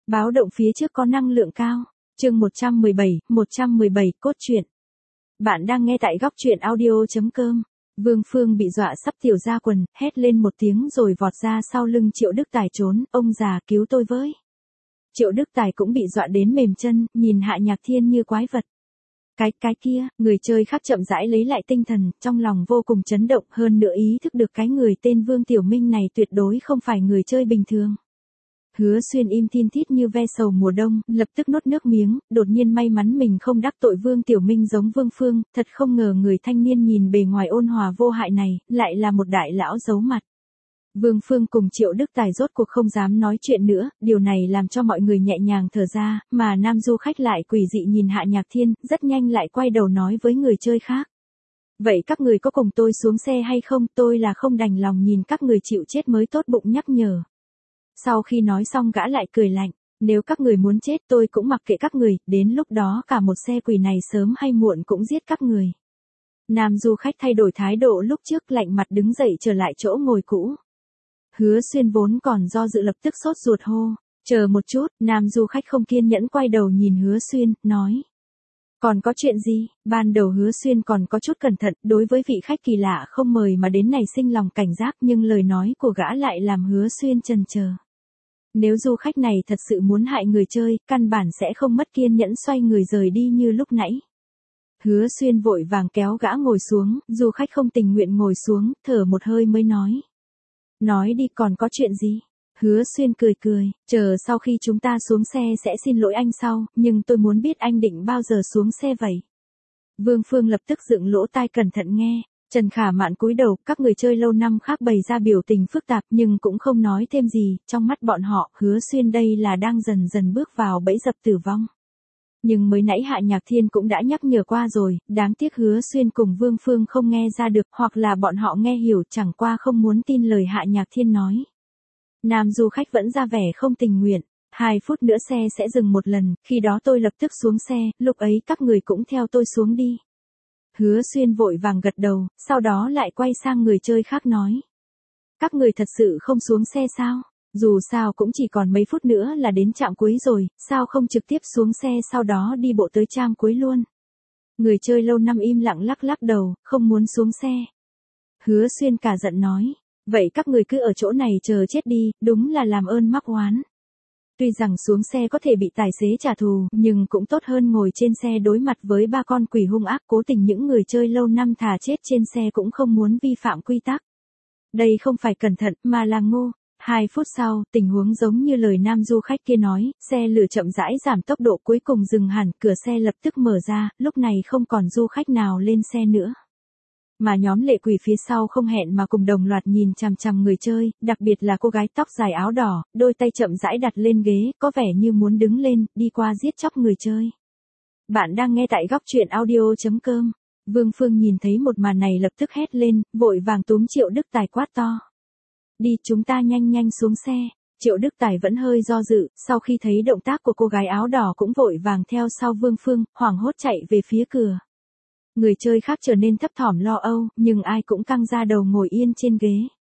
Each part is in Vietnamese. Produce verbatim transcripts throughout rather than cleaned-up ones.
Báo động phía trước có năng lượng cao. Chương một trăm mười bảy, một trăm mười bảy cốt truyện. Bạn đang nghe tại góc truyện audio chấm com. Vương Phương bị dọa sắp tiểu ra quần, hét lên một tiếng rồi vọt ra sau lưng Triệu Đức Tài trốn, ông già cứu tôi với. Triệu Đức Tài cũng bị dọa đến mềm chân, nhìn Hạ Nhạc Thiên như quái vật. Cái, cái kia, người chơi khác chậm rãi lấy lại tinh thần, trong lòng vô cùng chấn động, hơn nữa ý thức được cái người tên Vương Tiểu Minh này tuyệt đối không phải người chơi bình thường. Hứa Xuyên im thin thít như ve sầu mùa đông, lập tức nuốt nước miếng, đột nhiên may mắn mình không đắc tội Vương Tiểu Minh giống Vương Phương, thật không ngờ người thanh niên nhìn bề ngoài ôn hòa vô hại này, lại là một đại lão giấu mặt. Vương Phương cùng Triệu Đức Tài rốt cuộc không dám nói chuyện nữa, điều này làm cho mọi người nhẹ nhàng thở ra, mà nam du khách lại quỷ dị nhìn Hạ Nhạc Thiên, rất nhanh lại quay đầu nói với người chơi khác. Vậy các người có cùng tôi xuống xe hay không, tôi là không đành lòng nhìn các người chịu chết mới tốt bụng nhắc nhở. Sau khi nói xong gã lại cười lạnh, nếu các người muốn chết tôi cũng mặc kệ các người, đến lúc đó cả một xe quỷ này sớm hay muộn cũng giết các người. Nam du khách thay đổi thái độ lúc trước lạnh mặt đứng dậy trở lại chỗ ngồi cũ. Hứa Xuyên vốn còn do dự lập tức sốt ruột hô, chờ một chút, nam du khách không kiên nhẫn quay đầu nhìn Hứa Xuyên, nói. Còn có chuyện gì, ban đầu Hứa Xuyên còn có chút cẩn thận, đối với vị khách kỳ lạ không mời mà đến này sinh lòng cảnh giác nhưng lời nói của gã lại làm Hứa Xuyên chần chờ. Nếu du khách này thật sự muốn hại người chơi, căn bản sẽ không mất kiên nhẫn xoay người rời đi như lúc nãy. Hứa Xuyên vội vàng kéo gã ngồi xuống, du khách không tình nguyện ngồi xuống, thở một hơi mới nói. Nói đi còn có chuyện gì? Hứa Xuyên cười cười, chờ sau khi chúng ta xuống xe sẽ xin lỗi anh sau, nhưng tôi muốn biết anh định bao giờ xuống xe vậy? Vương Phương lập tức dựng lỗ tai cẩn thận nghe. Trần Khả Mạn cúi đầu, các người chơi lâu năm khác bày ra biểu tình phức tạp nhưng cũng không nói thêm gì, trong mắt bọn họ, Hứa Xuyên đây là đang dần dần bước vào bẫy dập tử vong. Nhưng mới nãy Hạ Nhạc Thiên cũng đã nhắc nhở qua rồi, đáng tiếc Hứa Xuyên cùng Vương Phương không nghe ra được, hoặc là bọn họ nghe hiểu chẳng qua không muốn tin lời Hạ Nhạc Thiên nói. Nam du khách vẫn ra vẻ không tình nguyện, hai phút nữa xe sẽ dừng một lần, khi đó tôi lập tức xuống xe, lúc ấy các người cũng theo tôi xuống đi. Hứa Xuyên vội vàng gật đầu, sau đó lại quay sang người chơi khác nói. Các người thật sự không xuống xe sao? Dù sao cũng chỉ còn mấy phút nữa là đến trạm cuối rồi, sao không trực tiếp xuống xe sau đó đi bộ tới trạm cuối luôn? Người chơi lâu năm im lặng lắc lắc đầu, không muốn xuống xe. Hứa Xuyên cả giận nói, vậy các người cứ ở chỗ này chờ chết đi, đúng là làm ơn mắc oán. Tuy rằng xuống xe có thể bị tài xế trả thù, nhưng cũng tốt hơn ngồi trên xe đối mặt với ba con quỷ hung ác, cố tình những người chơi lâu năm thà chết trên xe cũng không muốn vi phạm quy tắc. Đây không phải cẩn thận, mà là ngu. Hai phút sau, tình huống giống như lời nam du khách kia nói, xe lửa chậm rãi giảm tốc độ cuối cùng dừng hẳn, cửa xe lập tức mở ra, lúc này không còn du khách nào lên xe nữa. Mà nhóm lệ quỷ phía sau không hẹn mà cùng đồng loạt nhìn chằm chằm người chơi, đặc biệt là cô gái tóc dài áo đỏ, đôi tay chậm rãi đặt lên ghế, có vẻ như muốn đứng lên, đi qua giết chóc người chơi. Bạn đang nghe tại góc truyện audio chấm com. Vương Phương nhìn thấy một màn này lập tức hét lên, vội vàng túm Triệu Đức Tài quát to. Đi, chúng ta nhanh nhanh xuống xe. Triệu Đức Tài vẫn hơi do dự, sau khi thấy động tác của cô gái áo đỏ cũng vội vàng theo sau Vương Phương, hoảng hốt chạy về phía cửa. Người chơi khác trở nên thấp thỏm lo âu, nhưng ai cũng căng ra đầu ngồi yên trên ghế.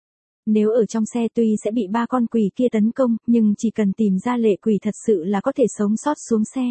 Nếu ở trong xe tuy sẽ bị ba con quỷ kia tấn công, nhưng chỉ cần tìm ra lệ quỷ thật sự là có thể sống sót xuống xe.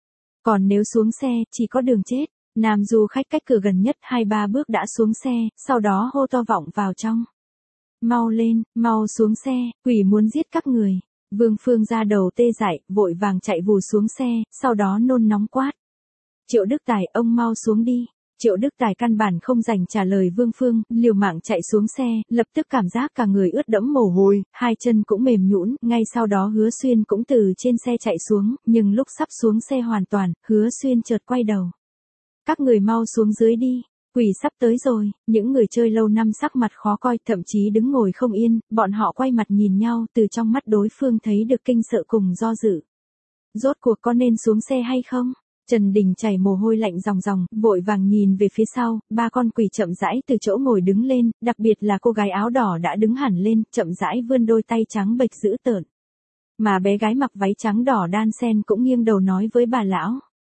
Còn nếu xuống xe, chỉ có đường chết. Nam du khách cách cửa gần nhất hai ba bước đã xuống xe, sau đó hô to vọng vào trong. Mau lên, mau xuống xe, quỷ muốn giết các người. Vương Phương ra đầu tê dại, vội vàng chạy vù xuống xe, sau đó nôn nóng quát. Triệu Đức Tài, ông mau xuống đi. Triệu Đức Tài căn bản không dành trả lời Vương Phương, liều mạng chạy xuống xe, lập tức cảm giác cả người ướt đẫm mồ hôi, hai chân cũng mềm nhũn, ngay sau đó Hứa Xuyên cũng từ trên xe chạy xuống, nhưng lúc sắp xuống xe hoàn toàn, Hứa Xuyên chợt quay đầu. Các người mau xuống dưới đi, quỷ sắp tới rồi, những người chơi lâu năm sắc mặt khó coi, thậm chí đứng ngồi không yên, bọn họ quay mặt nhìn nhau, từ trong mắt đối phương thấy được kinh sợ cùng do dự. Rốt cuộc có nên xuống xe hay không? Trần Đình chảy mồ hôi lạnh ròng ròng, vội vàng nhìn về phía sau, ba con quỷ chậm rãi từ chỗ ngồi đứng lên, đặc biệt là cô gái áo đỏ đã đứng hẳn lên, chậm rãi vươn đôi tay trắng bệch dữ tợn. Mà bé gái mặc váy trắng đỏ đan sen cũng nghiêng đầu nói với bà lão.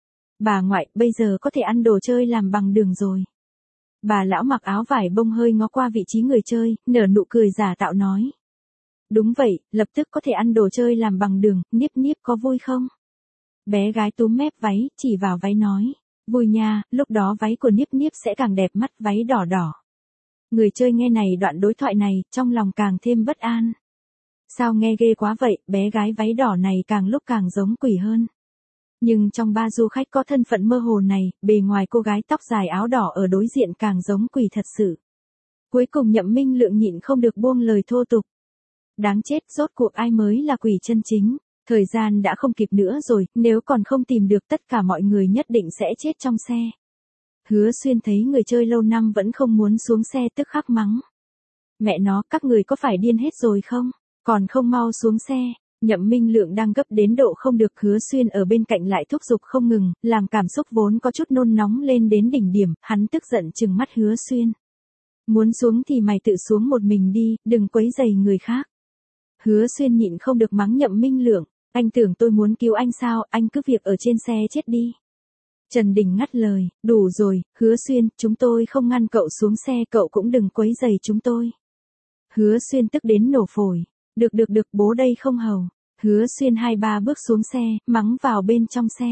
Bà ngoại, bây giờ có thể ăn đồ chơi làm bằng đường rồi. Bà lão mặc áo vải bông hơi ngó qua vị trí người chơi, nở nụ cười giả tạo nói. Đúng vậy, lập tức có thể ăn đồ chơi làm bằng đường, Niếp Niếp có vui không? Bé gái túm mép váy, chỉ vào váy nói. Vui nha, lúc đó váy của Niếp Niếp sẽ càng đẹp mắt, váy đỏ đỏ. Người chơi nghe này đoạn đối thoại này, trong lòng càng thêm bất an. Sao nghe ghê quá vậy, bé gái váy đỏ này càng lúc càng giống quỷ hơn. Nhưng trong ba du khách có thân phận mơ hồ này, bề ngoài cô gái tóc dài áo đỏ ở đối diện càng giống quỷ thật sự. Cuối cùng Nhậm Minh Lượng nhịn không được buông lời thô tục. Đáng chết, rốt cuộc ai mới là quỷ chân chính. Thời gian đã không kịp nữa rồi, nếu còn không tìm được tất cả mọi người nhất định sẽ chết trong xe. Hứa Xuyên thấy người chơi lâu năm vẫn không muốn xuống xe tức khắc mắng. Mẹ nó, các người có phải điên hết rồi không? Còn không mau xuống xe. Nhậm Minh Lượng đang gấp đến độ không được, Hứa Xuyên ở bên cạnh lại thúc giục không ngừng, làm cảm xúc vốn có chút nôn nóng lên đến đỉnh điểm, hắn tức giận trừng mắt Hứa Xuyên. Muốn xuống thì mày tự xuống một mình đi, đừng quấy rầy người khác. Hứa Xuyên nhịn không được mắng Nhậm Minh Lượng, anh tưởng tôi muốn cứu anh sao, anh cứ việc ở trên xe chết đi. Trần Đình ngắt lời, đủ rồi, Hứa Xuyên, chúng tôi không ngăn cậu xuống xe, cậu cũng đừng quấy rầy chúng tôi. Hứa Xuyên tức đến nổ phổi, được được được, bố đây không hầu. Hứa Xuyên hai ba bước xuống xe, mắng vào bên trong xe.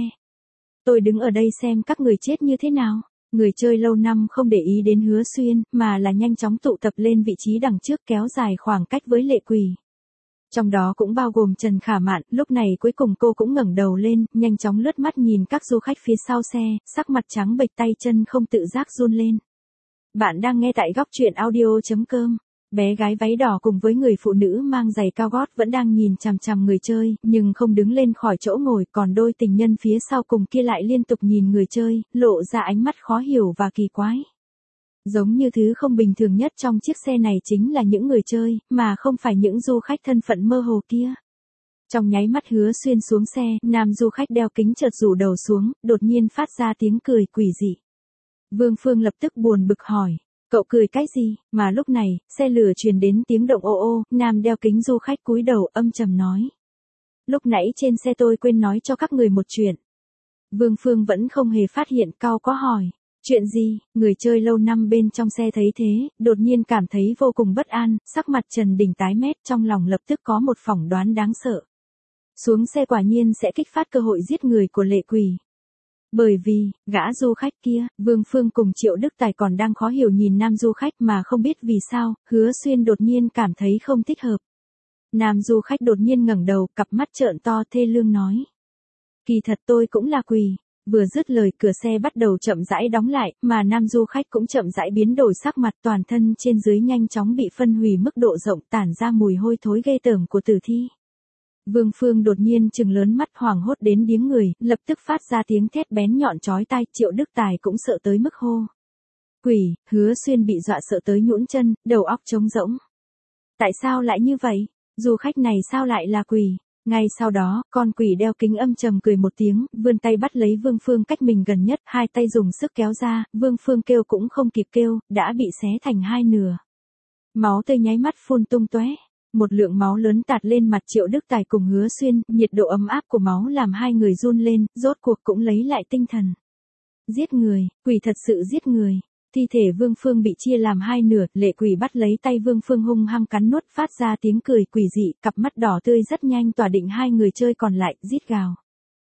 Tôi đứng ở đây xem các người chết như thế nào. Người chơi lâu năm không để ý đến Hứa Xuyên, mà là nhanh chóng tụ tập lên vị trí đằng trước kéo dài khoảng cách với Lệ Quỷ. Trong đó cũng bao gồm Trần Khả Mạn, lúc này cuối cùng cô cũng ngẩng đầu lên, nhanh chóng lướt mắt nhìn các du khách phía sau xe, sắc mặt trắng bệch, tay chân không tự giác run lên. Bạn đang nghe tại góc truyện audio chấm com. Bé gái váy đỏ cùng với người phụ nữ mang giày cao gót vẫn đang nhìn chằm chằm người chơi, nhưng không đứng lên khỏi chỗ ngồi, còn đôi tình nhân phía sau cùng kia lại liên tục nhìn người chơi, lộ ra ánh mắt khó hiểu và kỳ quái. Giống như thứ không bình thường nhất trong chiếc xe này chính là những người chơi, mà không phải những du khách thân phận mơ hồ kia. Trong nháy mắt Hứa Xuyên xuống xe, nam du khách đeo kính chợt rủ đầu xuống, đột nhiên phát ra tiếng cười quỷ dị. Vương Phương lập tức buồn bực hỏi, cậu cười cái gì? Mà lúc này, xe lửa truyền đến tiếng động ô ô, nam đeo kính du khách cúi đầu âm trầm nói. Lúc nãy trên xe tôi quên nói cho các người một chuyện. Vương Phương vẫn không hề phát hiện, cau có hỏi. Chuyện gì? Người chơi lâu năm bên trong xe thấy thế, đột nhiên cảm thấy vô cùng bất an, sắc mặt Trần Đình tái mét, trong lòng lập tức có một phỏng đoán đáng sợ. Xuống xe quả nhiên sẽ kích phát cơ hội giết người của Lệ Quỷ. Bởi vì, gã du khách kia, Vương Phương cùng Triệu Đức Tài còn đang khó hiểu nhìn nam du khách mà không biết vì sao, Hứa Xuyên đột nhiên cảm thấy không thích hợp. Nam du khách đột nhiên ngẩng đầu, cặp mắt trợn to thê lương nói. Kỳ thật tôi cũng là quỷ. Vừa dứt lời, cửa xe bắt đầu chậm rãi đóng lại, mà nam du khách cũng chậm rãi biến đổi sắc mặt, toàn thân trên dưới nhanh chóng bị phân hủy mức độ rộng, tản ra mùi hôi thối ghê tởm của tử thi. Vương Phương đột nhiên trừng lớn mắt, hoảng hốt đến điếng người, lập tức phát ra tiếng thét bén nhọn chói tai, Triệu Đức Tài cũng sợ tới mức hô. Quỷ, Hứa Xuyên bị dọa sợ tới nhũn chân, đầu óc trống rỗng. Tại sao lại như vậy? Du khách này sao lại là quỷ? Ngay sau đó, con quỷ đeo kính âm trầm cười một tiếng, vươn tay bắt lấy Vương Phương cách mình gần nhất, hai tay dùng sức kéo ra, Vương Phương kêu cũng không kịp kêu, đã bị xé thành hai nửa. Máu tươi nháy mắt phun tung tóe. Một lượng máu lớn tạt lên mặt Triệu Đức Tài cùng Hứa Xuyên, nhiệt độ ấm áp của máu làm hai người run lên, rốt cuộc cũng lấy lại tinh thần. Giết người, quỷ thật sự giết người. Thi thể Vương Phương bị chia làm hai nửa, Lệ Quỷ bắt lấy tay Vương Phương hung hăng cắn nuốt, phát ra tiếng cười quỷ dị, cặp mắt đỏ tươi rất nhanh tỏa định hai người chơi còn lại, rít gào.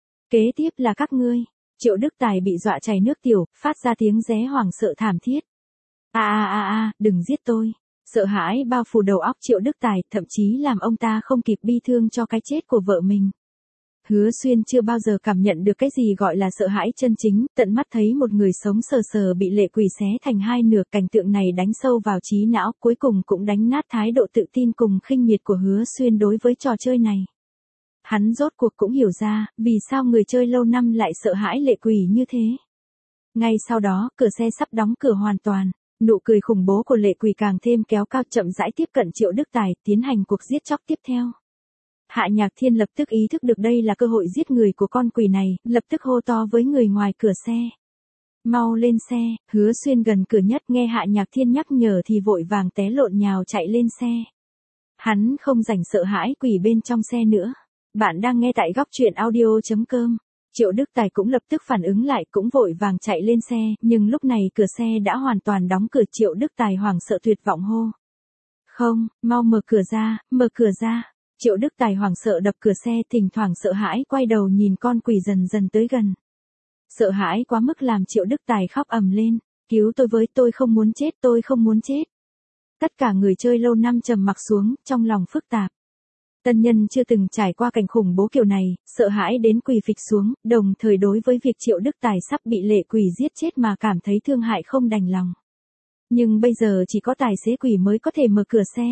Kế tiếp là các ngươi. Triệu Đức Tài bị dọa chảy nước tiểu, phát ra tiếng ré hoảng sợ thảm thiết. A a a a, đừng giết tôi. Sợ hãi bao phủ đầu óc Triệu Đức Tài, thậm chí làm ông ta không kịp bi thương cho cái chết của vợ mình. Hứa Xuyên chưa bao giờ cảm nhận được cái gì gọi là sợ hãi chân chính, tận mắt thấy một người sống sờ sờ bị Lệ Quỷ xé thành hai nửa, cảnh tượng này đánh sâu vào trí não, cuối cùng cũng đánh nát thái độ tự tin cùng khinh miệt của Hứa Xuyên đối với trò chơi này. Hắn rốt cuộc cũng hiểu ra, vì sao người chơi lâu năm lại sợ hãi Lệ Quỷ như thế. Ngay sau đó, cửa xe sắp đóng cửa hoàn toàn. Nụ cười khủng bố của Lệ Quỷ càng thêm kéo cao, chậm rãi tiếp cận Triệu Đức Tài, tiến hành cuộc giết chóc tiếp theo. Hạ Nhạc Thiên lập tức ý thức được đây là cơ hội giết người của con quỷ này, lập tức hô to với người ngoài cửa xe. Mau lên xe. Hứa Xuyên gần cửa nhất nghe Hạ Nhạc Thiên nhắc nhở thì vội vàng té lộn nhào chạy lên xe. Hắn không rảnh sợ hãi quỷ bên trong xe nữa. Bạn đang nghe tại góc truyện audio chấm com. Triệu Đức Tài cũng lập tức phản ứng lại, cũng vội vàng chạy lên xe, nhưng lúc này cửa xe đã hoàn toàn đóng cửa. Triệu Đức Tài hoảng sợ tuyệt vọng hô. Không, mau mở cửa ra, mở cửa ra. Triệu Đức Tài hoảng sợ đập cửa xe, thỉnh thoảng sợ hãi quay đầu nhìn con quỷ dần dần tới gần. Sợ hãi quá mức làm Triệu Đức Tài khóc ầm lên, cứu tôi với, tôi không muốn chết, tôi không muốn chết. Tất cả người chơi lâu năm trầm mặc xuống, trong lòng phức tạp. Tân nhân chưa từng trải qua cảnh khủng bố kiểu này, sợ hãi đến quỳ phịch xuống, đồng thời đối với việc Triệu Đức Tài sắp bị lệ quỷ giết chết mà cảm thấy thương hại không đành lòng. Nhưng bây giờ chỉ có tài xế quỷ mới có thể mở cửa xe.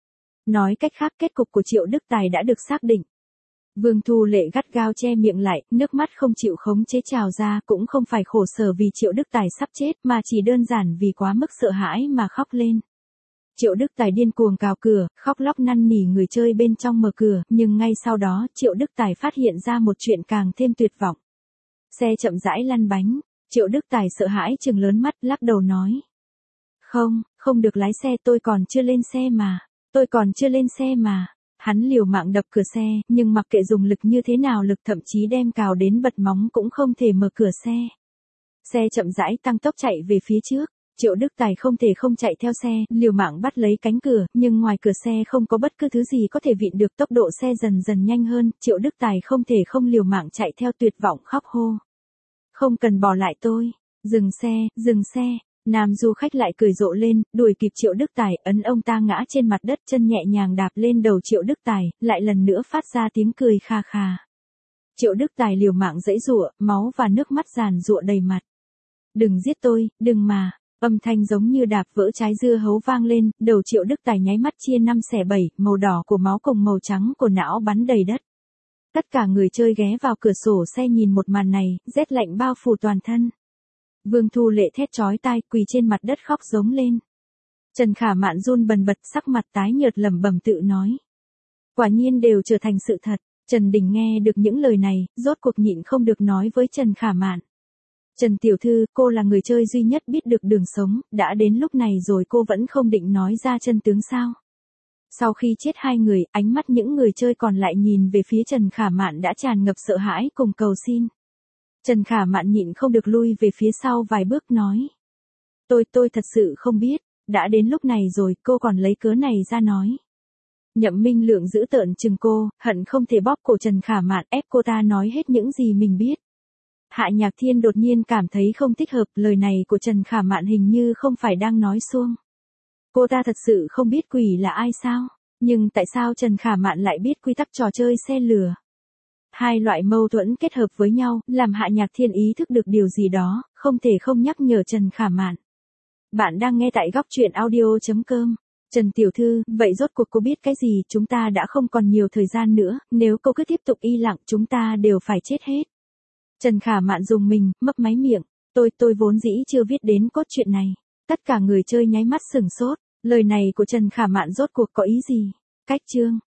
Nói cách khác, kết cục của Triệu Đức Tài đã được xác định. Vương Thu Lệ gắt gao che miệng lại, nước mắt không chịu khống chế trào ra, cũng không phải khổ sở vì Triệu Đức Tài sắp chết mà chỉ đơn giản vì quá mức sợ hãi mà khóc lên. Triệu Đức Tài điên cuồng cào cửa, khóc lóc năn nỉ người chơi bên trong mở cửa, nhưng ngay sau đó Triệu Đức Tài phát hiện ra một chuyện càng thêm tuyệt vọng. Xe chậm rãi lăn bánh, Triệu Đức Tài sợ hãi trừng lớn mắt lắc đầu nói. Không, không được lái xe, tôi còn chưa lên xe mà, tôi còn chưa lên xe mà. Hắn liều mạng đập cửa xe, nhưng mặc kệ dùng lực như thế nào lực thậm chí đem cào đến bật móng cũng không thể mở cửa xe. Xe chậm rãi tăng tốc chạy về phía trước. Triệu Đức Tài không thể không chạy theo xe, liều mạng bắt lấy cánh cửa, nhưng ngoài cửa xe không có bất cứ thứ gì có thể vịn được, tốc độ xe dần dần nhanh hơn, Triệu Đức Tài không thể không liều mạng chạy theo, tuyệt vọng khóc hô. Không cần bỏ lại tôi, dừng xe, dừng xe. Nam du khách lại cười rộ lên, đuổi kịp Triệu Đức Tài, ấn ông ta ngã trên mặt đất, chân nhẹ nhàng đạp lên đầu Triệu Đức Tài, lại lần nữa phát ra tiếng cười kha kha. Triệu Đức Tài liều mạng giãy giụa, máu và nước mắt giàn giụa đầy mặt. Đừng giết tôi, đừng mà. Âm thanh giống như đạp vỡ trái dưa hấu vang lên, đầu Triệu Đức Tài nháy mắt chia năm xẻ bảy, màu đỏ của máu cùng màu trắng của não bắn đầy đất. Tất cả người chơi ghé vào cửa sổ xe nhìn một màn này, rét lạnh bao phủ toàn thân. Vương Thu Lệ thét chói tai, quỳ trên mặt đất khóc giống lên. Trần Khả Mạn run bần bật, sắc mặt tái nhợt lẩm bẩm tự nói. Quả nhiên đều trở thành sự thật. Trần Đình nghe được những lời này, rốt cuộc nhịn không được nói với Trần Khả Mạn. Trần tiểu thư, cô là người chơi duy nhất biết được đường sống, đã đến lúc này rồi cô vẫn không định nói ra chân tướng sao? Sau khi chết hai người, ánh mắt những người chơi còn lại nhìn về phía Trần Khả Mạn đã tràn ngập sợ hãi cùng cầu xin. Trần Khả Mạn nhịn không được lui về phía sau vài bước nói. Tôi, tôi thật sự không biết, đã đến lúc này rồi, cô còn lấy cớ này ra nói. Nhậm Minh Lượng giữ tợn chừng cô, hận không thể bóp cổ Trần Khả Mạn ép cô ta nói hết những gì mình biết. Hạ Nhạc Thiên đột nhiên cảm thấy không thích hợp, lời này của Trần Khả Mạn hình như không phải đang nói suông. Cô ta thật sự không biết quỷ là ai sao? Nhưng tại sao Trần Khả Mạn lại biết quy tắc trò chơi xe lửa? Hai loại mâu thuẫn kết hợp với nhau, làm Hạ Nhạc Thiên ý thức được điều gì đó, không thể không nhắc nhở Trần Khả Mạn. Bạn đang nghe tại góc truyện audio chấm com. Trần tiểu thư, vậy rốt cuộc cô biết cái gì? Chúng ta đã không còn nhiều thời gian nữa, nếu cô cứ tiếp tục y lặng chúng ta đều phải chết hết. Trần Khả Mạn dùng mình, mấp máy miệng. Tôi, tôi vốn dĩ chưa viết đến cốt truyện này. Tất cả người chơi nháy mắt sửng sốt. Lời này của Trần Khả Mạn rốt cuộc có ý gì? Cách chương.